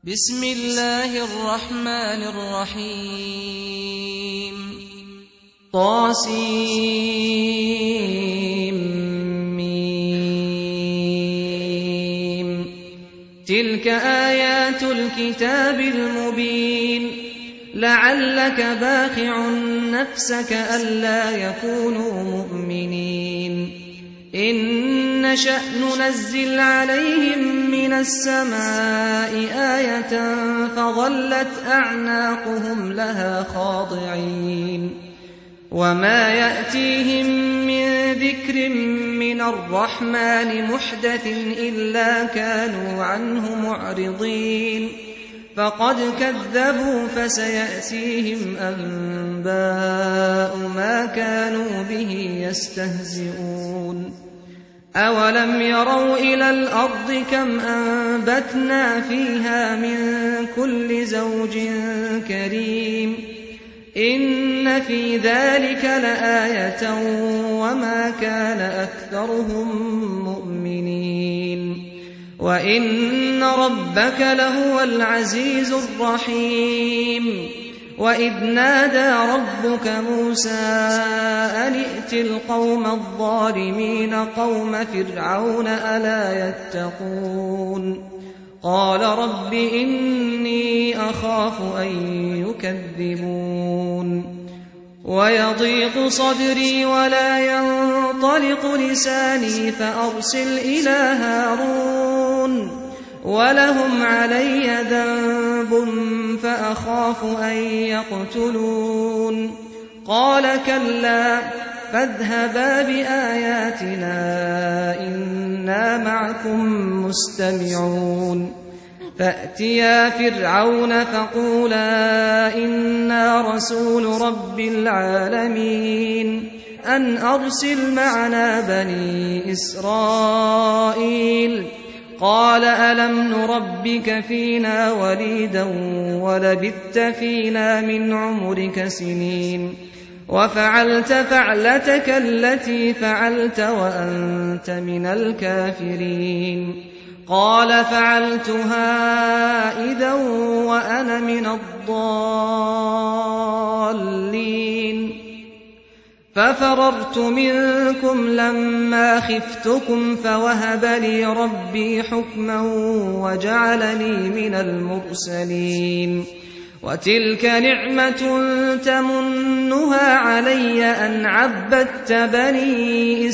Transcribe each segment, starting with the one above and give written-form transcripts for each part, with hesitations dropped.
بسم الله الرحمن الرحيم طاسيم تلك آيات الكتاب المبين لعلك باخع نفسك ألا يكونوا مؤمنين إن نشأ ننزل عليهم من السماء آية فظلت أعناقهم لها خاضعين وما يأتيهم من ذكر من الرحمن محدث إلا كانوا عنه معرضين فقد كذبوا فسيأتيهم أنباء ما كانوا به يستهزئون أولم يروا إلى الأرض كم أنبتنا فيها من كل زوج كريم إن في ذلك لآية وما كان أكثرهم مؤمنين وإن ربك لهو العزيز الرحيم وإذ نادى ربك موسى أن ائت القوم الظالمين قوم فرعون ألا يتقون قال رب إني أخاف أن يكذبون ويضيق صدري ولا ينطلق لساني فأرسل إلى هارون ولهم علي ذنب فأخاف أن يقتلون قال كلا فاذهبا بآياتنا إنا معكم مستمعون فأتيا فرعون فقولا إنا رسول رب العالمين أن أرسل معنا بني إسرائيل قال ألم نربك فينا وليدا ولبثت فينا من عمرك سنين وفعلت فعلتك التي فعلت وأنت من الكافرين قال فعلتها إذا وأنا من الضالين ففررت منكم لما خفتكم فوهب لي ربي حكما وجعلني من المرسلين وتلك نعمة تمنها علي أن عبدت بني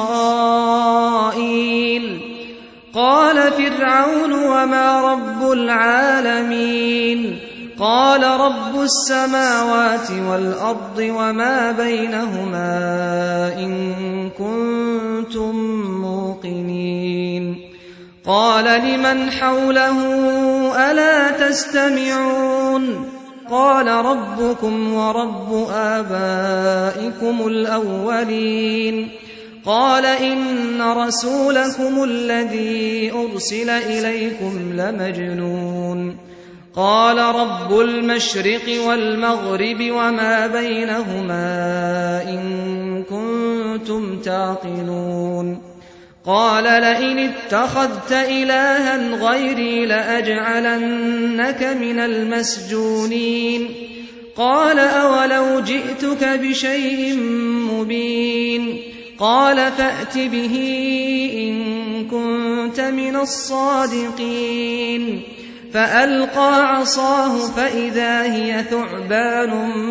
إسرائيل قال فرعون وما رب العالمين قال رب السماوات والأرض وما بينهما إن كنتم موقنين قال لمن حوله ألا تستمعون قال ربكم ورب آبائكم الأولين قال إن رسولكم الذي أرسل إليكم لمجنون قال رب المشرق والمغرب وما بينهما إن كنتم تعقلون قال لئن اتخذت إلها غيري لأجعلنك من المسجونين قال أولو جئتك بشيء مبين قال فأت به إن كنت من الصادقين فألقى عصاه فإذا هي ثعبان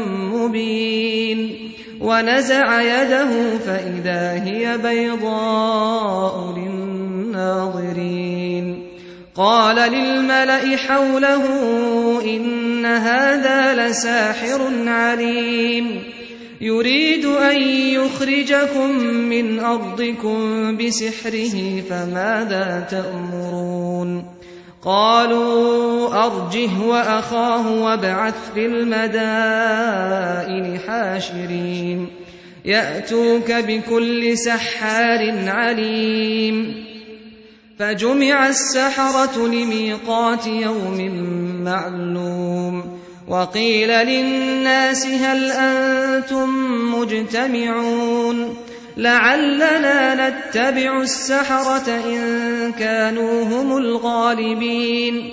مبين ونزع يده فإذا هي بيضاء للناظرين قال للملأ حوله إن هذا لساحر عليم يريد أن يخرجكم من أرضكم بسحره فماذا تأمرون قالوا أرجه وأخاه وابعث في المدائن حاشرين يأتوك بكل سحار عليم فجمع السحرة لميقات يوم معلوم وقيل للناس هل أنتم مجتمعون لعلنا نتبع السحرة إن كانوا هم الغالبين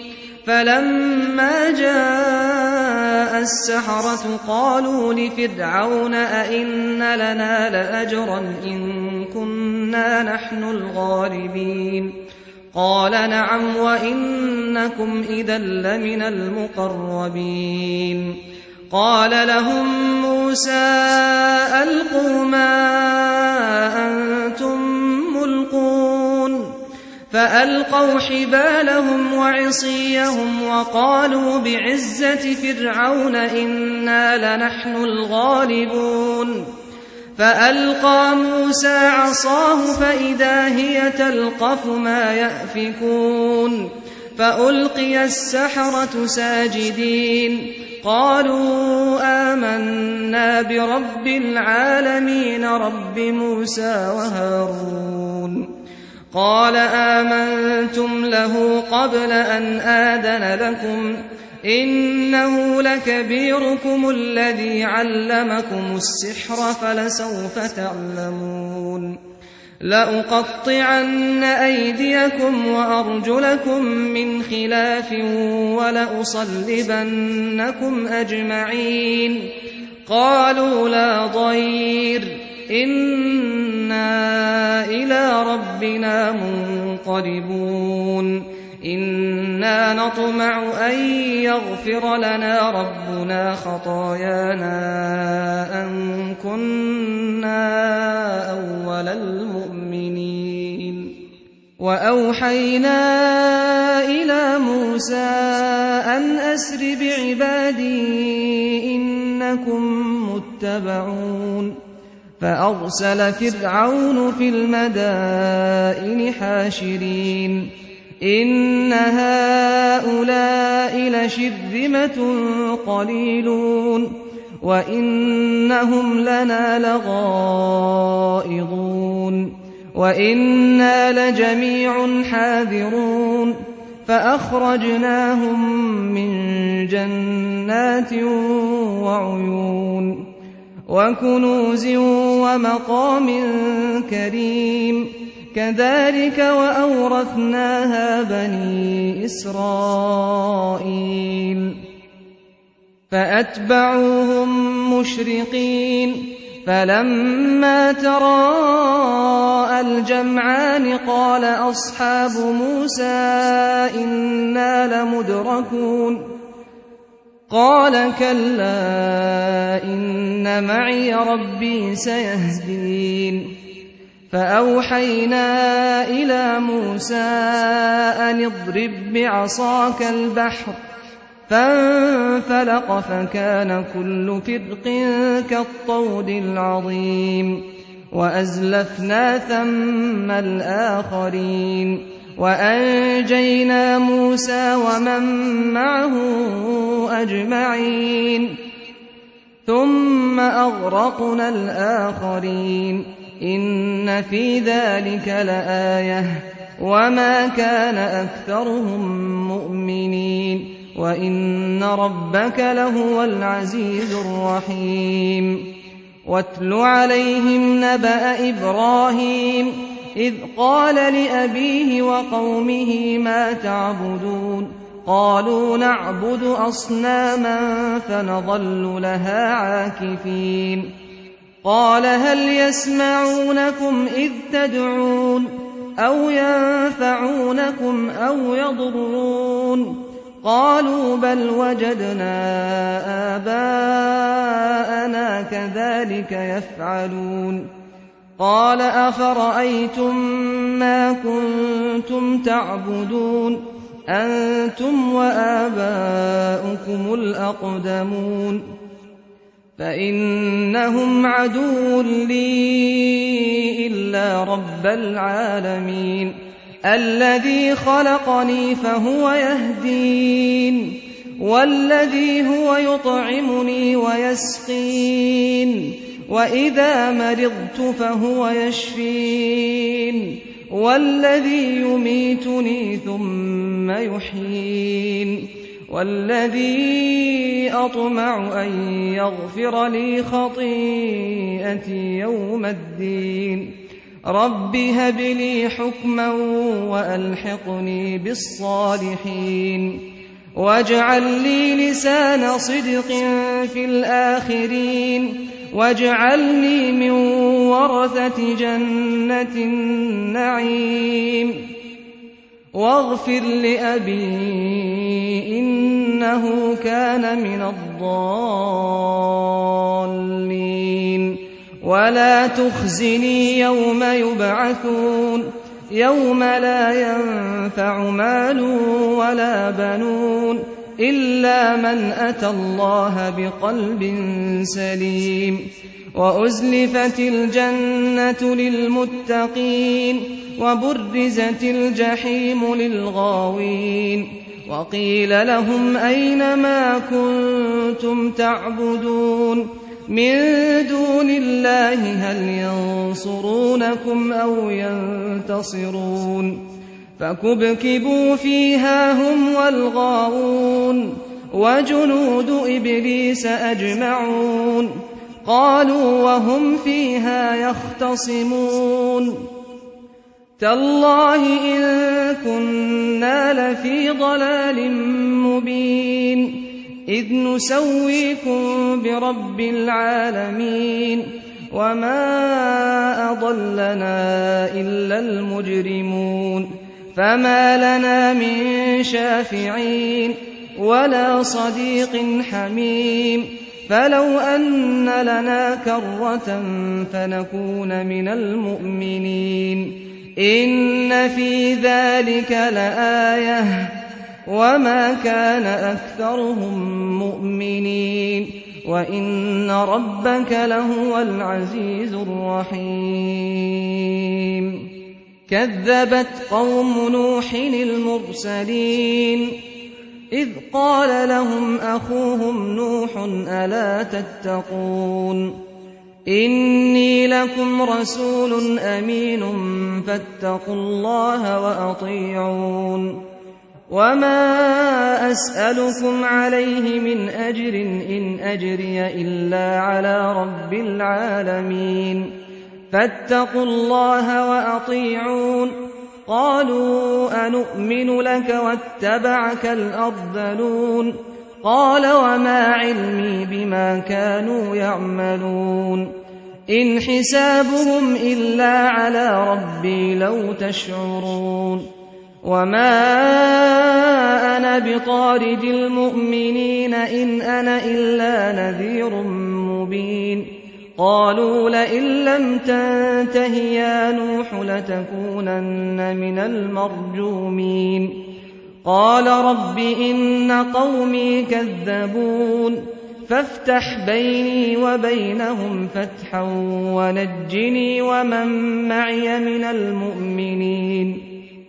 فلما جاء السحرة قالوا لفرعون أئن لنا لأجرا إن كنا نحن الغالبين قال نعم وإنكم إذا لمن المقربين قال لهم موسى ألقوا ما أنتم ملقون فألقوا حبالهم وعصيهم وقالوا بعزة فرعون إنا لنحن الغالبون فألقى موسى عصاه فإذا هي تلقف ما يأفكون فألقي السحرة ساجدين قالوا آمنا برب العالمين رب موسى وهارون قال آمنتم له قبل أن آذن لكم إنه لكبيركم الذي علمكم السحر فلسوف تعلمون لأقطعن أيديكم وأرجلكم من خلاف ولأصلبنكم أجمعين قالوا لا ضير إنا إلى ربنا منقلبون إنا نطمع أن يغفر لنا ربنا خطايانا أن كنا أول المؤمنين وأوحينا إلى موسى أن أسر بعبادي إنكم متبعون فأرسل فرعون في المدائن حاشرين إن هؤلاء لشرذمة قليلون وإنهم لنا لغائظون وإنا لجميع حاذرون فأخرجناهم من جنات وعيون وكنوز ومقام كريم كذلك وأورثناها بني إسرائيل فأتبعوهم مشرقين فلما تراءى الجمعان قال أصحاب موسى إنا لمدركون قال كلا إن معي ربي سيهدين فأوحينا إلى موسى أن اضرب بعصاك البحر فانفلق فكان كل فرق كالطود العظيم وأزلفنا ثم الآخرين وأنجينا موسى ومن معه أجمعين ثم أغرقنا الآخرين إن في ذلك لآية وما كان أكثرهم مؤمنين وإن ربك لهو العزيز الرحيم واتل عليهم نبأ إبراهيم إذ قال لأبيه وقومه ما تعبدون قالوا نعبد أصناما فنظل لها عاكفين قال هل يسمعونكم إذ تدعون أو ينفعونكم أو يضرون قالوا بل وجدنا آباءنا كذلك يفعلون قال أفرأيتم ما كنتم تعبدون أنتم وآباؤكم الأقدمون فإنهم عدو لي إلا رب العالمين الذي خلقني فهو يهدين والذي هو يطعمني ويسقين وإذا مرضت فهو يشفين والذي يميتني ثم يحيين والذي أطمع أن يغفر لي خطيئتي يوم الدين رب هب لي حكما وألحقني بالصالحين واجعل لي لسان صدق في الآخرين واجعلني من ورثة جنة النعيم واغفر لأبي إنه كان من الضالين ولا تخزني يوم يبعثون يوم لا ينفع مال ولا بنون إلا من أتى الله بقلب سليم وأزلفت الجنة للمتقين وبرزت الجحيم للغاوين وقيل لهم أين ما كنتم تعبدون من دون الله هل ينصرونكم أو ينتصرون فكبكبوا فيها هم والغاوون وجنود إبليس أجمعون قالوا وهم فيها يختصمون تالله إن كنا لفي ضلال مبين إذ نسويكم برب العالمين وما أضلنا إلا المجرمون فما لنا من شافعين ولا صديق حميم فلو أن لنا كرة فنكون من المؤمنين إن في ذلك لآية وما كان أكثرهم مؤمنين وإن ربك لهو العزيز الرحيم كذبت قوم نوح المرسلين إذ قال لهم أخوهم نوح ألا تتقون إني لكم رسول أمين فاتقوا الله وأطيعون وما أسألكم عليه من أجر إن أجري إلا على رب العالمين فاتقوا الله وأطيعون قالوا أنؤمن لك واتبعك الأرذلون قال وما علمي بما كانوا يعملون إن حسابهم إلا على ربي لو تشعرون وما أنا بطارد المؤمنين إن أنا إلا نذير مبين قالوا لئن لم تنته يا نوح لتكونن من المرجومين قال رب إن قومي كذبون فافتح بيني وبينهم فتحا ونجني ومن معي من المؤمنين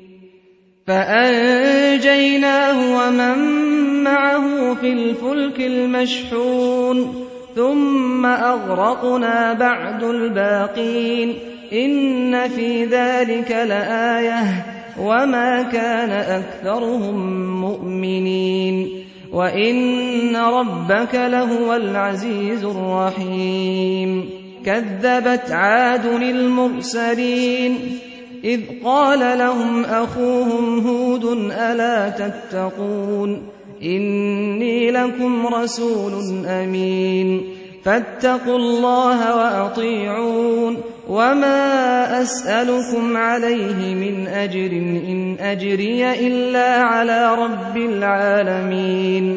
فأنجيناه ومن معه في الفلك المشحون ثم أغرقنا بعد الباقين إن في ذلك لآية وما كان أكثرهم مؤمنين وإن ربك لهو العزيز الرحيم كذبت عاد المرسلين إذ قال لهم أخوهم هود ألا تتقون إني لكم رسول أمين فاتقوا الله وأطيعون وما أسألكم عليه من أجر إن أجري إلا على رب العالمين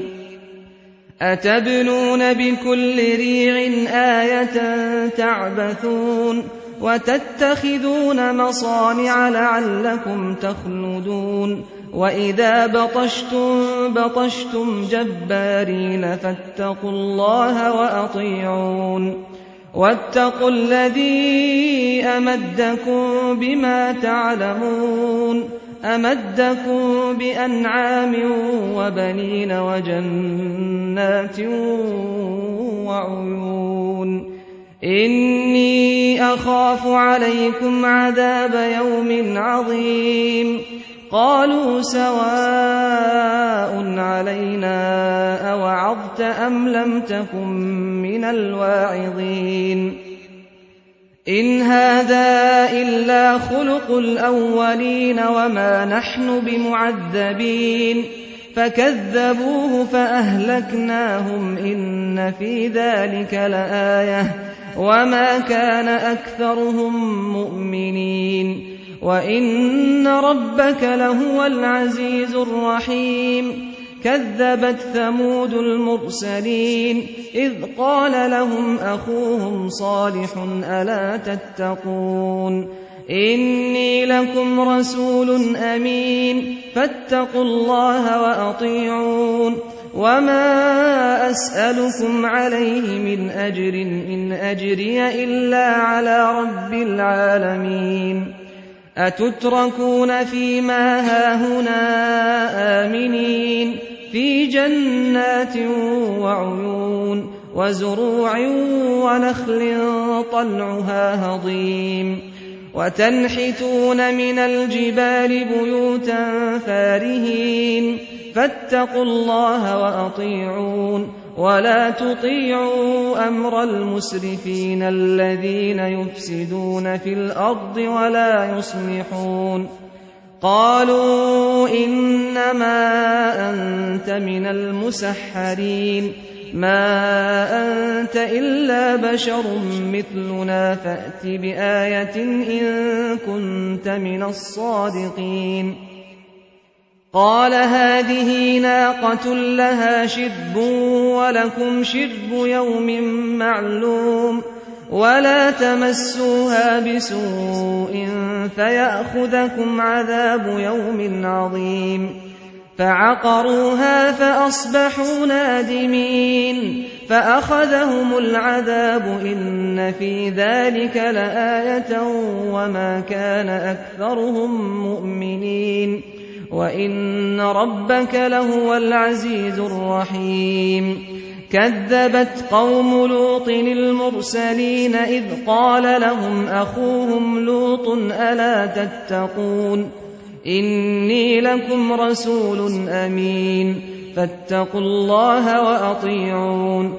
أتبنون بكل ريع آية تعبثون وتتخذون مصانع لعلكم تخلدون وإذا بطشتم جبارين فاتقوا الله وأطيعون واتقوا الذي أمدكم بما تعلمون أمدكم بأنعام وبنين وجنات وعيون إني أخاف عليكم عذاب يوم عظيم قالوا سواء علينا أوعظت أم لم تكن من الواعظين إن هذا إلا خلق الأولين وما نحن بمعذبين فكذبوه فأهلكناهم إن في ذلك لآية وما كان أكثرهم مؤمنين وإن ربك لهو العزيز الرحيم كذبت ثمود المرسلين إذ قال لهم أخوهم صالح ألا تتقون إني لكم رسول أمين فاتقوا الله وأطيعون وما أسألكم عليه من أجر إن أجري إلا على رب العالمين أتتركون فيما هاهنا آمنين في جنات وعيون وزروع ونخل طلعها هضيم وتنحتون من الجبال بيوتا فارهين فاتقوا الله وأطيعون ولا تطيعوا أمر المسرفين الذين يفسدون في الأرض ولا يصلحون قالوا إنما أنت من المسحرين ما أنت إلا بشر مثلنا فأت بآية إن كنت من الصادقين قال هذه ناقة لها شرب ولكم شرب يوم معلوم ولا تمسوها بسوء فيأخذكم عذاب يوم عظيم فعقروها فأصبحوا نادمين فأخذهم العذاب إن في ذلك لآية وما كان أكثرهم مؤمنين وإن ربك لهو العزيز الرحيم كذبت قوم لوط المرسلين إذ قال لهم أخوهم لوط ألا تتقون إني لكم رسول أمين فاتقوا الله وأطيعون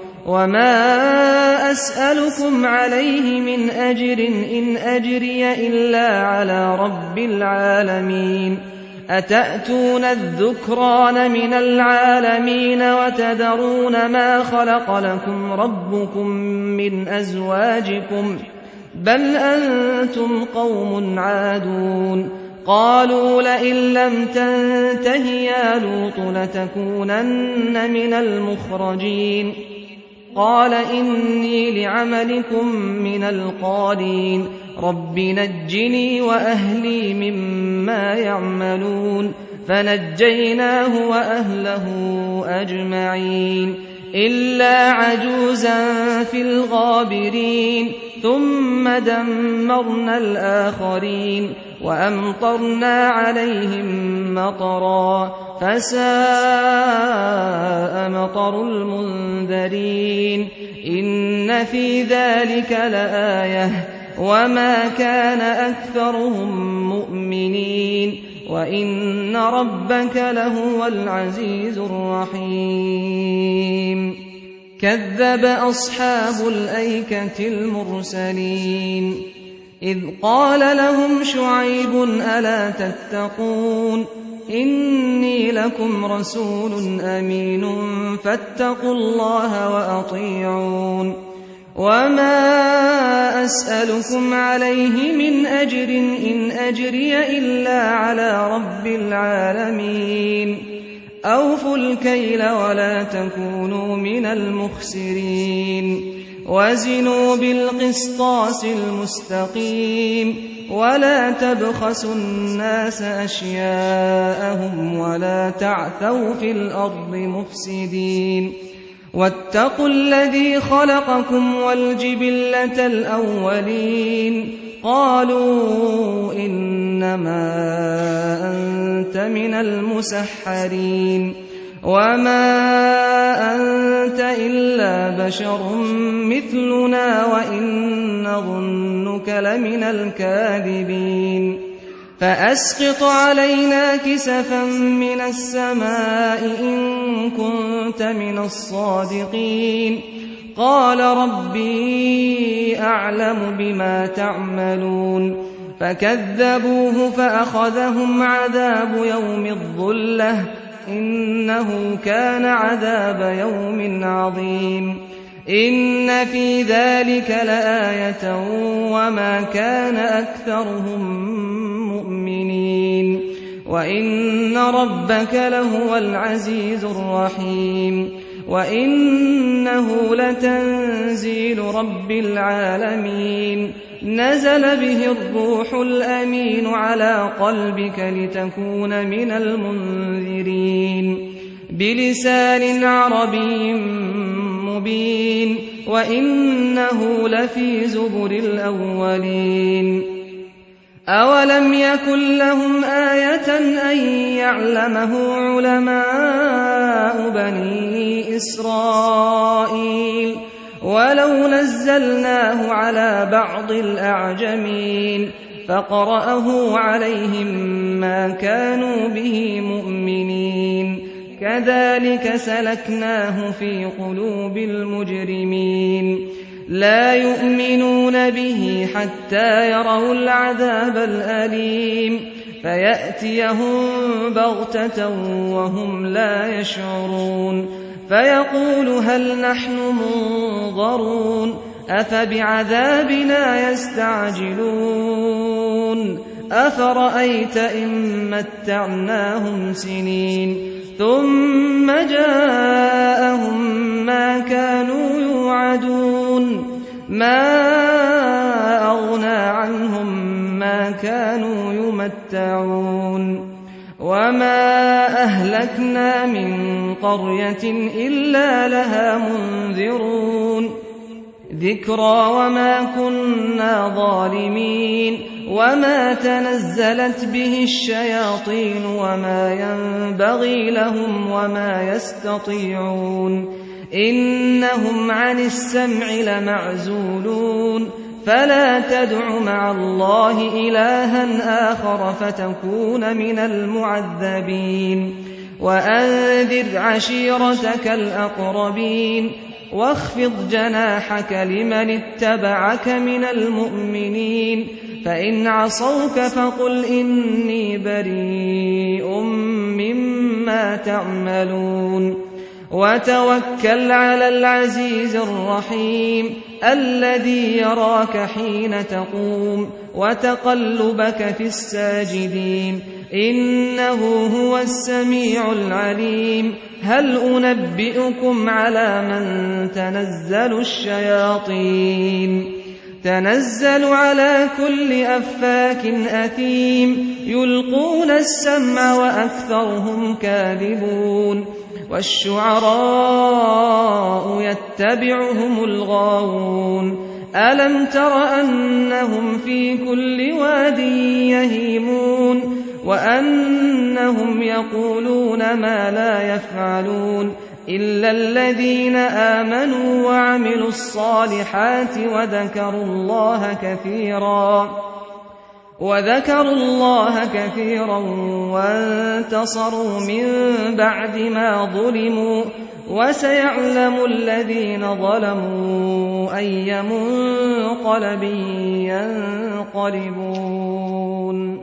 وما أسألكم عليه من أجر إن أجري إلا على رب العالمين أتأتون الذكران من العالمين وتذرون ما خلق لكم ربكم من أزواجكم بل أنتم قوم عادون قالوا لئن لم تنته يا لوط لتكونن من المخرجين قال إني لعملكم من القالين رب نجني وأهلي مما يعملون فنجيناه وأهله أجمعين إلا عجوزا في الغابرين ثم دمرنا الآخرين وأمطرنا عليهم مطرا فساء مطر المنذرين إن في ذلك لآية وما كان أكثرهم مؤمنين وإن ربك لهو العزيز الرحيم كذب أصحاب الأيكة المرسلين إذ قال لهم شعيب ألا تتقون إني لكم رسول أمين فاتقوا الله وأطيعون وما أسألكم عليه من أجر إن أجري إلا على رب العالمين أوفوا الكيل ولا تكونوا من المخسرين وزنوا بالقسطاس المستقيم ولا تبخسوا الناس أشياءهم ولا تعثوا في الأرض مفسدين واتقوا الذي خلقكم والجبلة الأولين قالوا إنما أنت من المسحرين وما أنت إلا بشر مثلنا وإن نظنك لمن الكاذبين فأسقط علينا كسفا من السماء إن كنت من الصادقين قال ربي أعلم بما تعملون فكذبوه فأخذهم عذاب يوم الظلة إنه كان عذاب يوم عظيم إن في ذلك لآية وما كان أكثرهم مؤمنين وإن ربك لهو العزيز الرحيم وإنه لتنزيل رب العالمين نزل به الروح الأمين على قلبك لتكون من المنذرين بلسان عربي مبين وإنه لفي زبر الأولين أولم يكن لهم آية أن يعلمه علماء بني إسرائيل ولو نزلناه على بعض الأعجمين فقرأه عليهم ما كانوا به مؤمنين كذلك سلكناه في قلوب المجرمين لا يؤمنون به حتى يروا العذاب الأليم فيأتيهم بغتة وهم لا يشعرون فيقول هل نحن منظرون أفبعذابنا يستعجلون أفرأيت إن متعناهم سنين ثم جاءهم ما كانوا يوعدون ما أغنى عنهم ما كانوا يمتعون وما أهلكنا من قرية إلا لها منذرون ذكرى وما كنا ظالمين وما تنزلت به الشياطين وما ينبغي لهم وما يستطيعون إنهم عن السمع لمعزولون فلا تدع مع الله إلها آخر فتكون من المعذبين وأنذر عشيرتك الأقربين واخفض جناحك لمن اتبعك من المؤمنين فإن عصوك فقل إني بريء مما تعملون وتوكل على العزيز الرحيم الذي يراك حين تقوم وتقلبك في الساجدين إنه هو السميع العليم هل أنبئكم على من تنزل الشياطين تنزل على كل أفاك أثيم يلقون السمع وأكثرهم كاذبون والشعراء يتبعهم الغاوون ألم تر أنهم في كل واد يهيمون وأنهم يقولون ما لا يفعلون إلا الذين آمنوا وعملوا الصالحات وذكروا الله كثيرا وانتصروا من بعد ما ظلموا وسيعلم الذين ظلموا أي منقلب ينقلبون